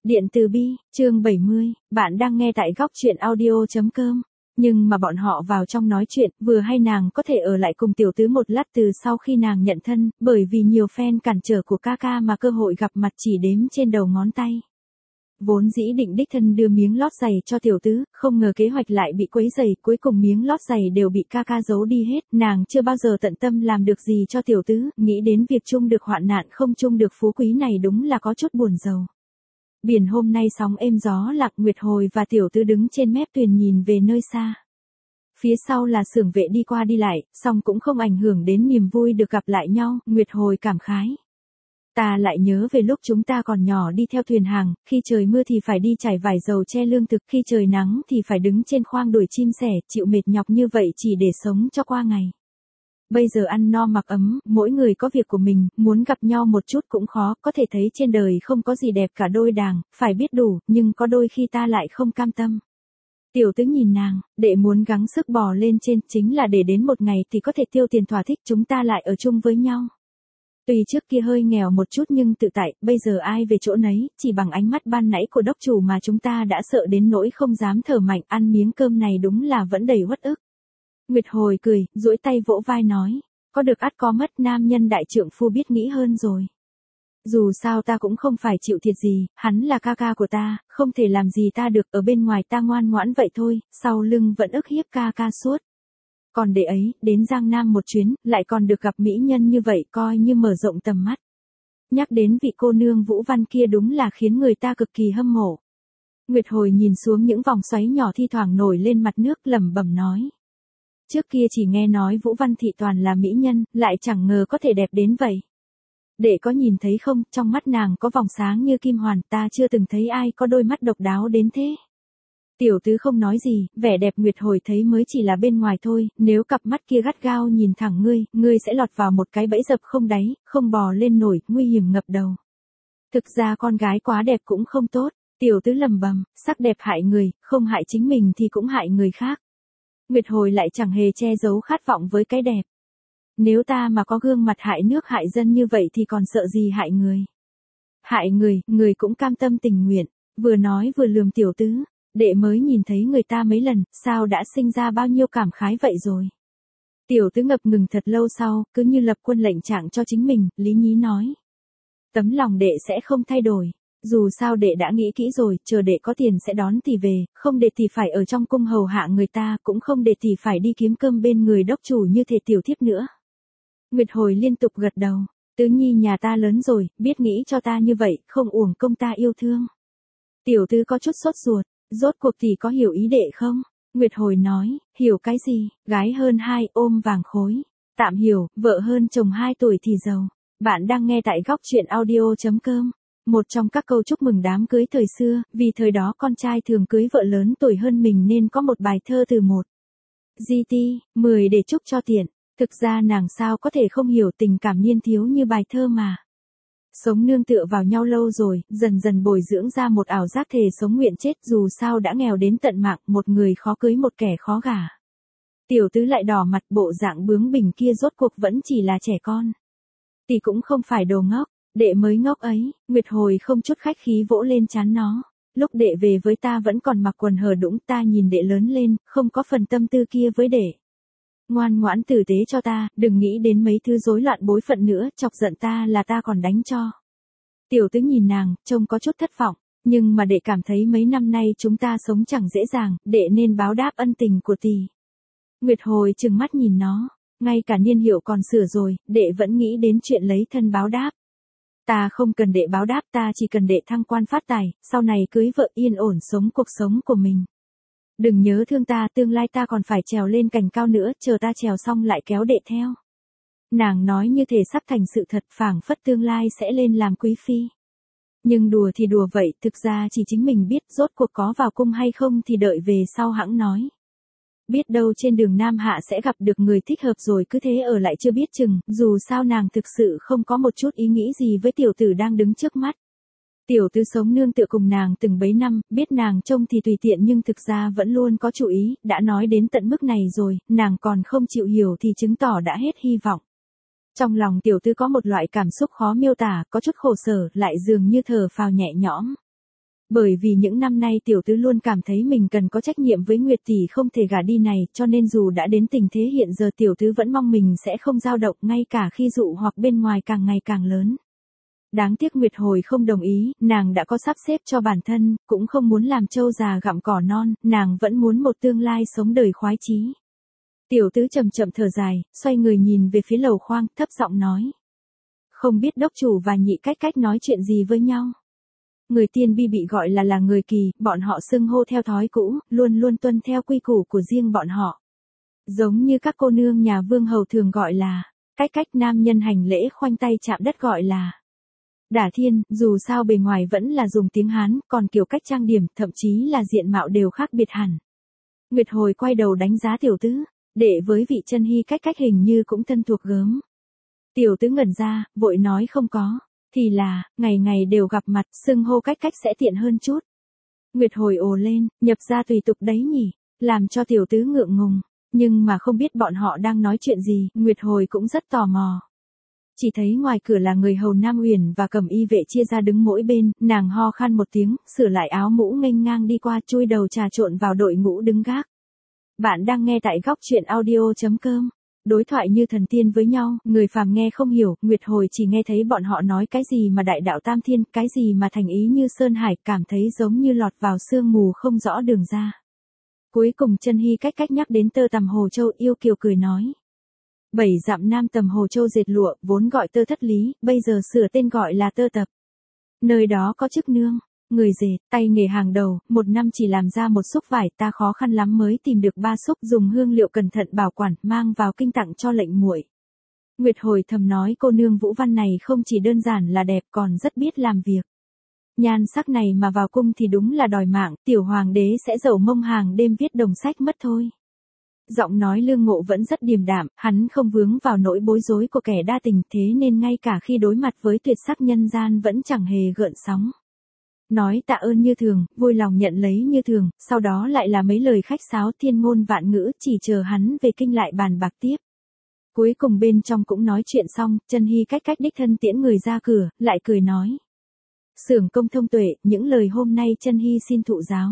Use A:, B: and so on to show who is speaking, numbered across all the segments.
A: Điện từ Bi, chương 70, bạn đang nghe tại góc truyện audio.com. Nhưng mà bọn họ vào trong nói chuyện, vừa hay nàng có thể ở lại cùng tiểu tứ một lát từ sau khi nàng nhận thân, bởi vì nhiều fan cản trở của ca ca mà cơ hội gặp mặt chỉ đếm trên đầu ngón tay. Vốn dĩ định đích thân đưa miếng lót giày cho tiểu tứ, không ngờ kế hoạch lại bị quấy rầy, cuối cùng miếng lót giày đều bị ca ca giấu đi hết, nàng chưa bao giờ tận tâm làm được gì cho tiểu tứ, nghĩ đến việc chung được hoạn nạn không chung được phú quý này đúng là có chút buồn rầu. Biển hôm nay sóng êm gió lặng, Nguyệt Hồi và tiểu tứ đứng trên mép thuyền nhìn về nơi xa. Phía sau là xưởng vệ đi qua đi lại, song cũng không ảnh hưởng đến niềm vui được gặp lại nhau, Nguyệt Hồi cảm khái. Ta lại nhớ về lúc chúng ta còn nhỏ đi theo thuyền hàng, khi trời mưa thì phải đi trải vải dầu che lương thực, khi trời nắng thì phải đứng trên khoang đuổi chim sẻ, chịu mệt nhọc như vậy chỉ để sống cho qua ngày. Bây giờ ăn no mặc ấm, mỗi người có việc của mình, muốn gặp nhau một chút cũng khó, có thể thấy trên đời không có gì đẹp cả đôi đàng, phải biết đủ, nhưng có đôi khi ta lại không cam tâm. Tiểu tứ nhìn nàng, đệ muốn gắng sức bò lên trên, chính là để đến một ngày thì có thể tiêu tiền thỏa thích chúng ta lại ở chung với nhau. Tuy trước kia hơi nghèo một chút nhưng tự tại, bây giờ ai về chỗ nấy, chỉ bằng ánh mắt ban nãy của đốc chủ mà chúng ta đã sợ đến nỗi không dám thở mạnh, ăn miếng cơm này đúng là vẫn đầy uất ức. Nguyệt Hồi cười, duỗi tay vỗ vai nói, có được ắt có mất, nam nhân đại trượng phu biết nghĩ hơn rồi. Dù sao ta cũng không phải chịu thiệt gì, hắn là ca ca của ta, không thể làm gì ta được, ở bên ngoài ta ngoan ngoãn vậy thôi, sau lưng vẫn ức hiếp ca ca suốt. Còn đệ ấy, đến Giang Nam một chuyến, lại còn được gặp mỹ nhân như vậy, coi như mở rộng tầm mắt. Nhắc đến vị cô nương Vũ Văn kia đúng là khiến người ta cực kỳ hâm mộ. Nguyệt Hồi nhìn xuống những vòng xoáy nhỏ thi thoảng nổi lên mặt nước, lẩm bẩm nói. Trước kia chỉ nghe nói Vũ Văn thị toàn là mỹ nhân, lại chẳng ngờ có thể đẹp đến vậy. Đệ có nhìn thấy không, trong mắt nàng có vòng sáng như kim hoàn, ta chưa từng thấy ai có đôi mắt độc đáo đến thế. Tiểu tứ không nói gì, vẻ đẹp Nguyệt Hồi thấy mới chỉ là bên ngoài thôi, nếu cặp mắt kia gắt gao nhìn thẳng ngươi sẽ lọt vào một cái bẫy dập không đáy, không bò lên nổi, nguy hiểm ngập đầu. Thực ra con gái quá đẹp cũng không tốt, tiểu tứ lầm bầm, sắc đẹp hại người, không hại chính mình thì cũng hại người khác. Nguyệt Hồi lại chẳng hề che giấu khát vọng với cái đẹp. Nếu ta mà có gương mặt hại nước hại dân như vậy thì còn sợ gì hại người. Hại người, người cũng cam tâm tình nguyện, vừa nói vừa lườm tiểu tứ. Đệ mới nhìn thấy người ta mấy lần, sao đã sinh ra bao nhiêu cảm khái vậy rồi. Tiểu tứ ngập ngừng thật lâu sau, cứ như lập quân lệnh trạng cho chính mình, lý nhí nói. Tấm lòng đệ sẽ không thay đổi. Dù sao đệ đã nghĩ kỹ rồi, chờ đệ có tiền sẽ đón tỷ về, không đệ thì phải ở trong cung hầu hạ người ta, cũng không đệ thì phải đi kiếm cơm bên người đốc chủ như thể tiểu thiếp nữa. Nguyệt Hồi liên tục gật đầu, tứ nhi nhà ta lớn rồi, biết nghĩ cho ta như vậy, không uổng công ta yêu thương. Tiểu tứ có chút sốt ruột, rốt cuộc tỷ có hiểu ý đệ không? Nguyệt Hồi nói, hiểu cái gì, gái hơn 2 ôm vàng khối. Tạm hiểu, vợ hơn chồng 2 tuổi thì giàu. Bạn đang nghe tại góc truyện audio.com. Một trong các câu chúc mừng đám cưới thời xưa, vì thời đó con trai thường cưới vợ lớn tuổi hơn mình nên có một bài thơ từ 1 GT, 10 để chúc cho tiện. Thực ra nàng sao có thể không hiểu tình cảm niên thiếu như bài thơ mà. Sống nương tựa vào nhau lâu rồi, dần dần bồi dưỡng ra một ảo giác thề sống nguyện chết, dù sao đã nghèo đến tận mạng, một người khó cưới một kẻ khó gả. Tiểu tứ lại đỏ mặt, bộ dạng bướng bỉnh kia rốt cuộc vẫn chỉ là trẻ con. Tỷ cũng không phải đồ ngốc, đệ mới ngốc ấy. Nguyệt Hồi không chút khách khí vỗ lên trán nó. Lúc đệ về với ta vẫn còn mặc quần hở đũng, ta nhìn đệ lớn lên, không có phần tâm tư kia với đệ. Ngoan ngoãn tử tế cho ta, đừng nghĩ đến mấy thứ rối loạn bối phận nữa, chọc giận ta là ta còn đánh cho. Tiểu tứ nhìn nàng, trông có chút thất vọng, nhưng mà đệ cảm thấy mấy năm nay chúng ta sống chẳng dễ dàng, đệ nên báo đáp ân tình của tỷ. Nguyệt Hồi trừng mắt nhìn nó, ngay cả niên hiệu còn sửa rồi, đệ vẫn nghĩ đến chuyện lấy thân báo đáp. Ta không cần đệ báo đáp, ta chỉ cần đệ thăng quan phát tài, sau này cưới vợ yên ổn sống cuộc sống của mình. Đừng nhớ thương ta, tương lai ta còn phải trèo lên cành cao nữa, chờ ta trèo xong lại kéo đệ theo. Nàng nói như thể sắp thành sự thật, phảng phất tương lai sẽ lên làm quý phi. Nhưng đùa thì đùa vậy, thực ra chỉ chính mình biết, rốt cuộc có vào cung hay không thì đợi về sau hẵng nói. Biết đâu trên đường Nam Hạ sẽ gặp được người thích hợp rồi cứ thế ở lại chưa biết chừng, dù sao nàng thực sự không có một chút ý nghĩ gì với tiểu tử đang đứng trước mắt. Tiểu tứ sống nương tựa cùng nàng từng bấy năm, biết nàng trông thì tùy tiện nhưng thực ra vẫn luôn có chủ ý, đã nói đến tận mức này rồi, nàng còn không chịu hiểu thì chứng tỏ đã hết hy vọng. Trong lòng tiểu tứ có một loại cảm xúc khó miêu tả, có chút khổ sở, lại dường như thở phào nhẹ nhõm. Bởi vì những năm nay tiểu tứ luôn cảm thấy mình cần có trách nhiệm với Nguyệt tỷ không thể gả đi này, cho nên dù đã đến tình thế hiện giờ tiểu tứ vẫn mong mình sẽ không dao động ngay cả khi dụ hoặc bên ngoài càng ngày càng lớn. Đáng tiếc Nguyệt Hồi không đồng ý, nàng đã có sắp xếp cho bản thân, cũng không muốn làm trâu già gặm cỏ non, nàng vẫn muốn một tương lai sống đời khoái chí. Tiểu tứ chậm chậm thở dài, xoay người nhìn về phía lầu khoang, thấp giọng nói. Không biết đốc chủ và nhị cách cách nói chuyện gì với nhau. Người tiên bi bị gọi là người kỳ, bọn họ xưng hô theo thói cũ, luôn luôn tuân theo quy củ của riêng bọn họ. Giống như các cô nương nhà vương hầu thường gọi là, cách cách nam nhân hành lễ khoanh tay chạm đất gọi là. Đả thiên, dù sao bề ngoài vẫn là dùng tiếng Hán, còn kiểu cách trang điểm, thậm chí là diện mạo đều khác biệt hẳn. Nguyệt Hồi quay đầu đánh giá tiểu tứ, để với vị chân hy cách cách hình như cũng thân thuộc gớm. Tiểu tứ ngẩn ra, vội nói không có, thì là, ngày ngày đều gặp mặt, xưng hô cách cách sẽ tiện hơn chút. Nguyệt Hồi ồ lên, nhập ra tùy tục đấy nhỉ, làm cho tiểu tứ ngượng ngùng, nhưng mà không biết bọn họ đang nói chuyện gì, Nguyệt Hồi cũng rất tò mò. Chỉ thấy ngoài cửa là người hầu Nam Uyển và Cẩm Y vệ chia ra đứng mỗi bên, nàng ho khan một tiếng, sửa lại áo mũ nghênh ngang đi qua, chui đầu trà trộn vào đội ngũ đứng gác. Bạn đang nghe tại góc truyện audio.com. Đối thoại như thần tiên với nhau, người phàm nghe không hiểu, Nguyệt Hồi chỉ nghe thấy bọn họ nói cái gì mà đại đạo tam thiên, cái gì mà thành ý như sơn hải, cảm thấy giống như lọt vào sương mù không rõ đường ra. Cuối cùng chân hy cách cách nhắc đến tơ tằm Hồ Châu, yêu kiều cười nói. 7 dặm nam tầm Hồ Châu dệt lụa, vốn gọi tơ thất lý, bây giờ sửa tên gọi là tơ tập. Nơi đó có chức nương, người dệt, tay nghề hàng đầu, một năm chỉ làm ra một xúc vải, ta khó khăn lắm mới tìm được 3 xúc, dùng hương liệu cẩn thận bảo quản, mang vào kinh tặng cho lệnh muội. Nguyệt Hồi thầm nói cô nương Vũ Văn này không chỉ đơn giản là đẹp còn rất biết làm việc. Nhan sắc này mà vào cung thì đúng là đòi mạng, tiểu hoàng đế sẽ dẫu mông hàng đêm viết đồng sách mất thôi. Giọng nói Lương Ngộ vẫn rất điềm đạm, hắn không vướng vào nỗi bối rối của kẻ đa tình, thế nên ngay cả khi đối mặt với tuyệt sắc nhân gian vẫn chẳng hề gợn sóng. Nói tạ ơn như thường, vui lòng nhận lấy như thường, sau đó lại là mấy lời khách sáo thiên ngôn vạn ngữ, chỉ chờ hắn về kinh lại bàn bạc tiếp. Cuối cùng bên trong cũng nói chuyện xong, chân hy cách cách đích thân tiễn người ra cửa, lại cười nói. Xưởng công thông tuệ, những lời hôm nay chân hy xin thụ giáo.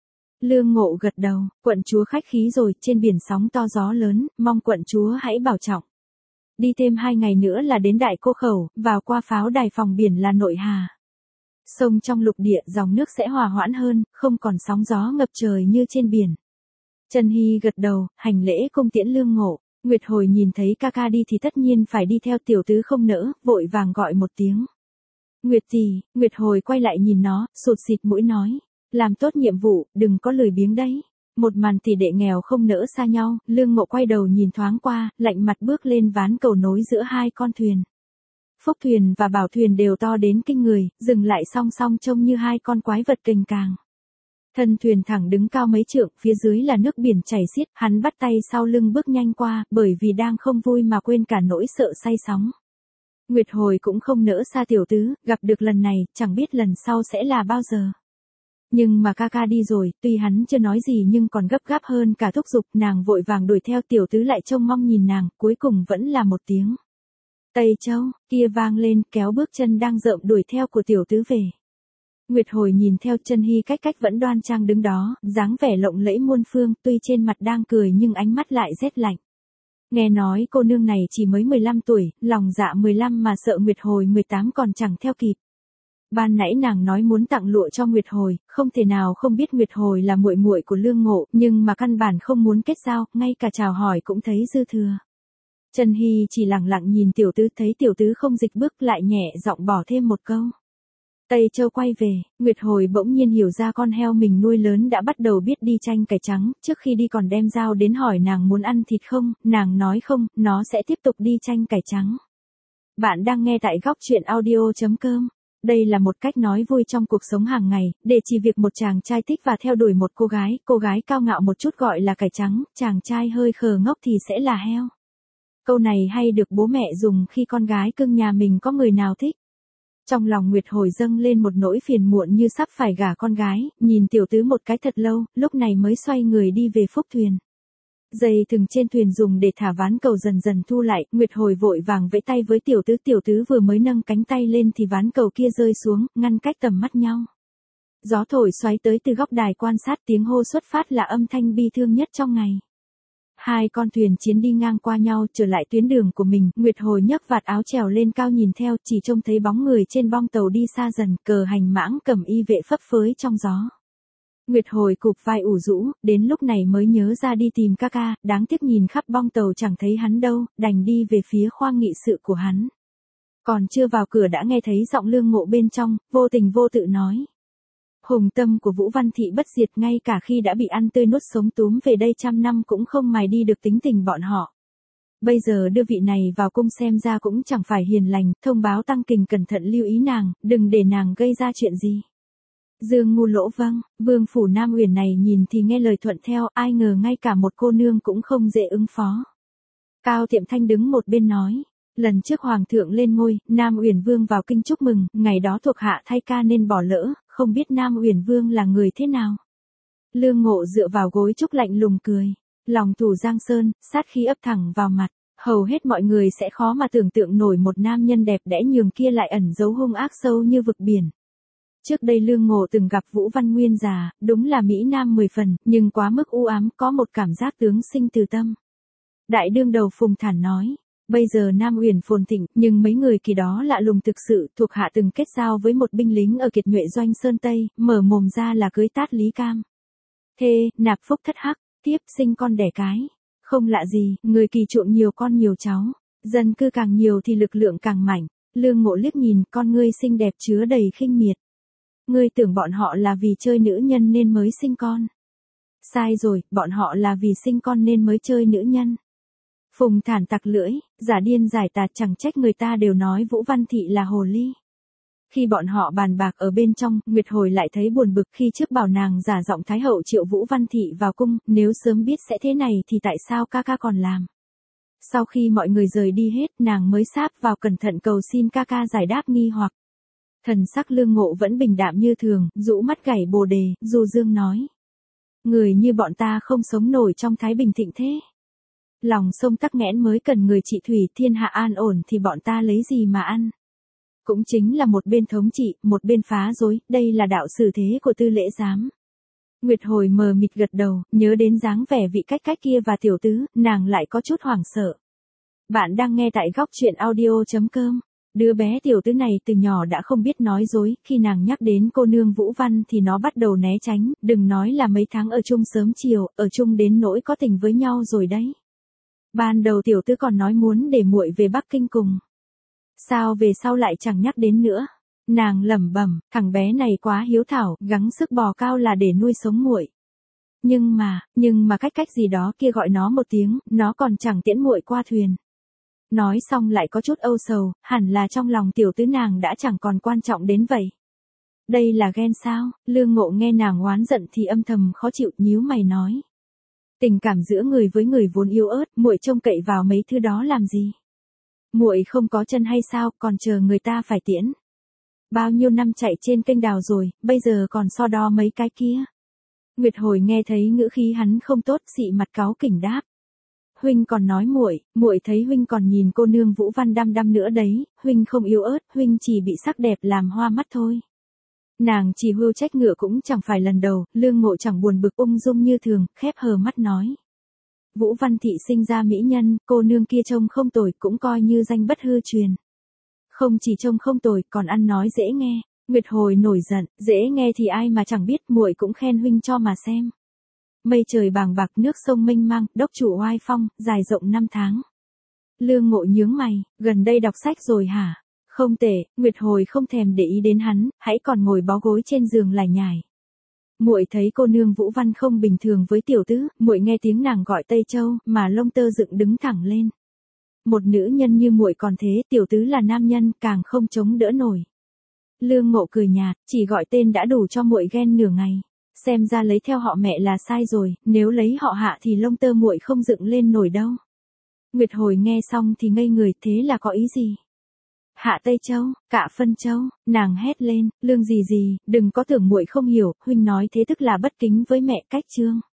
A: Lương Ngộ gật đầu, quận chúa khách khí rồi, trên biển sóng to gió lớn, mong quận chúa hãy bảo trọng. Đi thêm 2 ngày nữa là đến Đại Cô Khẩu, vào qua pháo đài phòng biển là Nội Hà. Sông trong lục địa dòng nước sẽ hòa hoãn hơn, không còn sóng gió ngập trời như trên biển. Trần Hy gật đầu, hành lễ cung tiễn Lương Ngộ. Nguyệt Hồi nhìn thấy ca ca đi thì tất nhiên phải đi theo, tiểu tứ không nỡ, vội vàng gọi một tiếng. Nguyệt tỷ, Nguyệt Hồi quay lại nhìn nó, sụt xịt mũi nói. Làm tốt nhiệm vụ, đừng có lười biếng đấy. Một màn tỷ đệ nghèo không nỡ xa nhau, Lương Ngộ quay đầu nhìn thoáng qua, lạnh mặt bước lên ván cầu nối giữa 2 con thuyền. Phúc thuyền và Bảo thuyền đều to đến kinh người, dừng lại song song trông như 2 con quái vật kềnh càng. Thân thuyền thẳng đứng cao mấy trượng, phía dưới là nước biển chảy xiết, hắn bắt tay sau lưng bước nhanh qua, bởi vì đang không vui mà quên cả nỗi sợ say sóng. Nguyệt Hồi cũng không nỡ xa tiểu tứ, gặp được lần này, chẳng biết lần sau sẽ là bao giờ. Nhưng mà ca ca đi rồi, tuy hắn chưa nói gì nhưng còn gấp gáp hơn cả thúc giục, nàng vội vàng đuổi theo, tiểu tứ lại trông mong nhìn nàng, cuối cùng vẫn là một tiếng. Tây Châu, kia vang lên, kéo bước chân đang rợm đuổi theo của tiểu tứ về. Nguyệt Hồi nhìn theo chân hy cách cách vẫn đoan trang đứng đó, dáng vẻ lộng lẫy muôn phương, tuy trên mặt đang cười nhưng ánh mắt lại rét lạnh. Nghe nói cô nương này chỉ mới 15 tuổi, lòng dạ 15 mà sợ Nguyệt Hồi 18 còn chẳng theo kịp. Ban nãy nàng nói muốn tặng lụa cho Nguyệt Hồi, không thể nào không biết Nguyệt Hồi là muội muội của Lương Ngộ, nhưng mà căn bản không muốn kết giao, ngay cả chào hỏi cũng thấy dư thừa. Trần Hy chỉ lặng lặng nhìn tiểu tứ, thấy tiểu tứ không dịch bước lại nhẹ giọng bỏ thêm một câu. Tây Châu quay về, Nguyệt Hồi bỗng nhiên hiểu ra con heo mình nuôi lớn đã bắt đầu biết đi chanh cải trắng, trước khi đi còn đem dao đến hỏi nàng muốn ăn thịt không, nàng nói không, nó sẽ tiếp tục đi chanh cải trắng. Bạn đang nghe tại góc truyện audio.com. Đây là một cách nói vui trong cuộc sống hàng ngày, để chỉ việc một chàng trai thích và theo đuổi một cô gái cao ngạo một chút gọi là cải trắng, chàng trai hơi khờ ngốc thì sẽ là heo. Câu này hay được bố mẹ dùng khi con gái cưng nhà mình có người nào thích. Trong lòng Nguyệt Hồi dâng lên một nỗi phiền muộn như sắp phải gả con gái, nhìn tiểu tứ một cái thật lâu, lúc này mới xoay người đi về phúc thuyền. Dây thừng trên thuyền dùng để thả ván cầu dần dần thu lại, Nguyệt Hồi vội vàng vẫy tay với tiểu tứ vừa mới nâng cánh tay lên thì ván cầu kia rơi xuống, ngăn cách tầm mắt nhau. Gió thổi xoáy tới từ góc đài quan sát, tiếng hô xuất phát là âm thanh bi thương nhất trong ngày. Hai con thuyền chiến đi ngang qua nhau trở lại tuyến đường của mình, Nguyệt Hồi nhấc vạt áo trèo lên cao nhìn theo, chỉ trông thấy bóng người trên bong tàu đi xa dần, cờ hành mãng cầm y vệ phấp phới trong gió. Nguyệt Hồi cụp vai ủ rũ, đến lúc này mới nhớ ra đi tìm ca ca, đáng tiếc nhìn khắp bong tàu chẳng thấy hắn đâu, đành đi về phía khoang nghị sự của hắn. Còn chưa vào cửa đã nghe thấy giọng Lương Ngộ bên trong, vô tình vô tự nói. Hùng tâm của Vũ Văn Thị bất diệt, ngay cả khi đã bị ăn tươi nuốt sống túm về đây trăm năm cũng không mài đi được tính tình bọn họ. Bây giờ đưa vị này vào cung xem ra cũng chẳng phải hiền lành, thông báo Tăng Kình cẩn thận lưu ý nàng, đừng để nàng gây ra chuyện gì. Dương Ngu Lỗ vâng, vương phủ Nam Uyển này nhìn thì nghe lời thuận theo, ai ngờ ngay cả một cô nương cũng không dễ ứng phó. Cao Tiệm Thanh đứng một bên nói. Lần trước Hoàng thượng lên ngôi, Nam Uyển Vương vào kinh chúc mừng, ngày đó thuộc hạ thay ca nên bỏ lỡ, không biết Nam Uyển Vương là người thế nào. Lương Ngộ dựa vào gối trúc lạnh lùng cười. Lòng thủ Giang Sơn, sát khí ấp thẳng vào mặt, hầu hết mọi người sẽ khó mà tưởng tượng nổi một nam nhân đẹp đẽ nhường kia lại ẩn giấu hung ác sâu như vực biển. Trước đây Lương Ngộ từng gặp Vũ Văn Nguyên già, đúng là mỹ nam 10 phần, nhưng quá mức u ám, có một cảm giác tướng sinh từ tâm. Đại đương đầu Phùng thản nói. Bây giờ Nam Uyển phồn thịnh, nhưng mấy người kỳ đó lạ lùng thực sự, thuộc hạ từng kết giao với một binh lính ở Kiệt Nhuệ Doanh Sơn Tây, mở mồm ra là cưới tát Lý Cam. Thê, nạp phúc thất hắc, tiếp sinh con đẻ cái. Không lạ gì, người kỳ chuộng nhiều con nhiều cháu. Dân cư càng nhiều thì lực lượng càng mạnh. Lương Ngộ liếc nhìn, con ngươi xinh đẹp chứa đầy khinh miệt. Ngươi tưởng bọn họ là vì chơi nữ nhân nên mới sinh con. Sai rồi, bọn họ là vì sinh con nên mới chơi nữ nhân. Phùng thản tặc lưỡi, giả điên giải tà, chẳng trách người ta đều nói Vũ Văn Thị là hồ ly. Khi bọn họ bàn bạc ở bên trong, Nguyệt Hồi lại thấy buồn bực khi trước bảo nàng giả giọng Thái hậu triệu Vũ Văn Thị vào cung, nếu sớm biết sẽ thế này thì tại sao ca ca còn làm. Sau khi mọi người rời đi hết, nàng mới sáp vào cẩn thận cầu xin ca ca giải đáp nghi hoặc. Thần sắc Lương Ngộ vẫn bình đạm như thường, rũ mắt gảy bồ đề, du dương nói. Người như bọn ta không sống nổi trong thái bình thịnh thế. Lòng sông tắc nghẽn mới cần người trị thủy, thiên hạ an ổn thì bọn ta lấy gì mà ăn. Cũng chính là một bên thống trị, một bên phá rối, đây là đạo xử thế của Tư Lễ Giám. Nguyệt Hồi mờ mịt gật đầu, nhớ đến dáng vẻ vị cách kia và tiểu tứ, nàng lại có chút hoảng sợ. Bạn đang nghe tại góc truyện audio.com. Đứa bé tiểu tứ này từ nhỏ đã không biết nói dối, khi nàng nhắc đến cô nương Vũ Văn thì nó bắt đầu né tránh, đừng nói là mấy tháng ở chung sớm chiều, ở chung đến nỗi có tình với nhau rồi đấy. Ban đầu tiểu tứ còn nói muốn để muội về Bắc Kinh cùng. Sao về sau lại chẳng nhắc đến nữa. Nàng lẩm bẩm, thằng bé này quá hiếu thảo, gắng sức bò cao là để nuôi sống muội. Nhưng mà cách gì đó kia gọi nó một tiếng, nó còn chẳng tiễn muội qua thuyền. Nói xong lại có chút âu sầu, hẳn là trong lòng tiểu tứ nàng đã chẳng còn quan trọng đến vậy. Đây là ghen sao? Lương Ngộ nghe nàng oán giận thì âm thầm khó chịu, nhíu mày nói. Tình cảm giữa người với người vốn yếu ớt, muội trông cậy vào mấy thứ đó làm gì? Muội không có chân hay sao, còn chờ người ta phải tiễn. Bao nhiêu năm chạy trên kênh đào rồi, bây giờ còn so đo mấy cái kia. Nguyệt Hồi nghe thấy ngữ khí hắn không tốt, xị mặt cáu kỉnh đáp. Huynh còn nói muội thấy huynh còn nhìn cô nương Vũ Văn đăm đăm nữa đấy, huynh không yếu ớt, huynh chỉ bị sắc đẹp làm hoa mắt thôi. Nàng chỉ hưu trách ngựa cũng chẳng phải lần đầu, Lương Ngộ chẳng buồn bực, ung dung như thường, khép hờ mắt nói. Vũ Văn Thị sinh ra mỹ nhân, cô nương kia trông không tồi, cũng coi như danh bất hư truyền. Không chỉ trông không tồi, còn ăn nói dễ nghe. Nguyệt Hồi nổi giận, dễ nghe thì ai mà chẳng biết, muội cũng khen huynh cho mà xem. Mây trời bàng bạc, nước sông mênh mang, đốc chủ oai phong, dài rộng 5 tháng. Lương Ngộ nhướng mày, gần đây đọc sách rồi hả? Không tệ, Nguyệt Hồi không thèm để ý đến hắn, hãy còn ngồi bó gối trên giường lải nhải. Muội thấy cô nương Vũ Văn không bình thường với tiểu tứ, muội nghe tiếng nàng gọi Tây Châu, mà lông tơ dựng đứng thẳng lên. Một nữ nhân như muội còn thế, tiểu tứ là nam nhân, càng không chống đỡ nổi. Lương Ngộ cười nhạt, chỉ gọi tên đã đủ cho muội ghen nửa ngày. Xem ra lấy theo họ mẹ là sai rồi, nếu lấy họ Hạ thì lông tơ muội không dựng lên nổi đâu. Nguyệt Hồi nghe xong thì ngây người, thế là có ý gì? Hạ Tây Châu, Cạ Phân Châu, nàng hét lên, Lương gì, đừng có tưởng muội không hiểu, huynh nói thế tức là bất kính với mẹ cách Trương.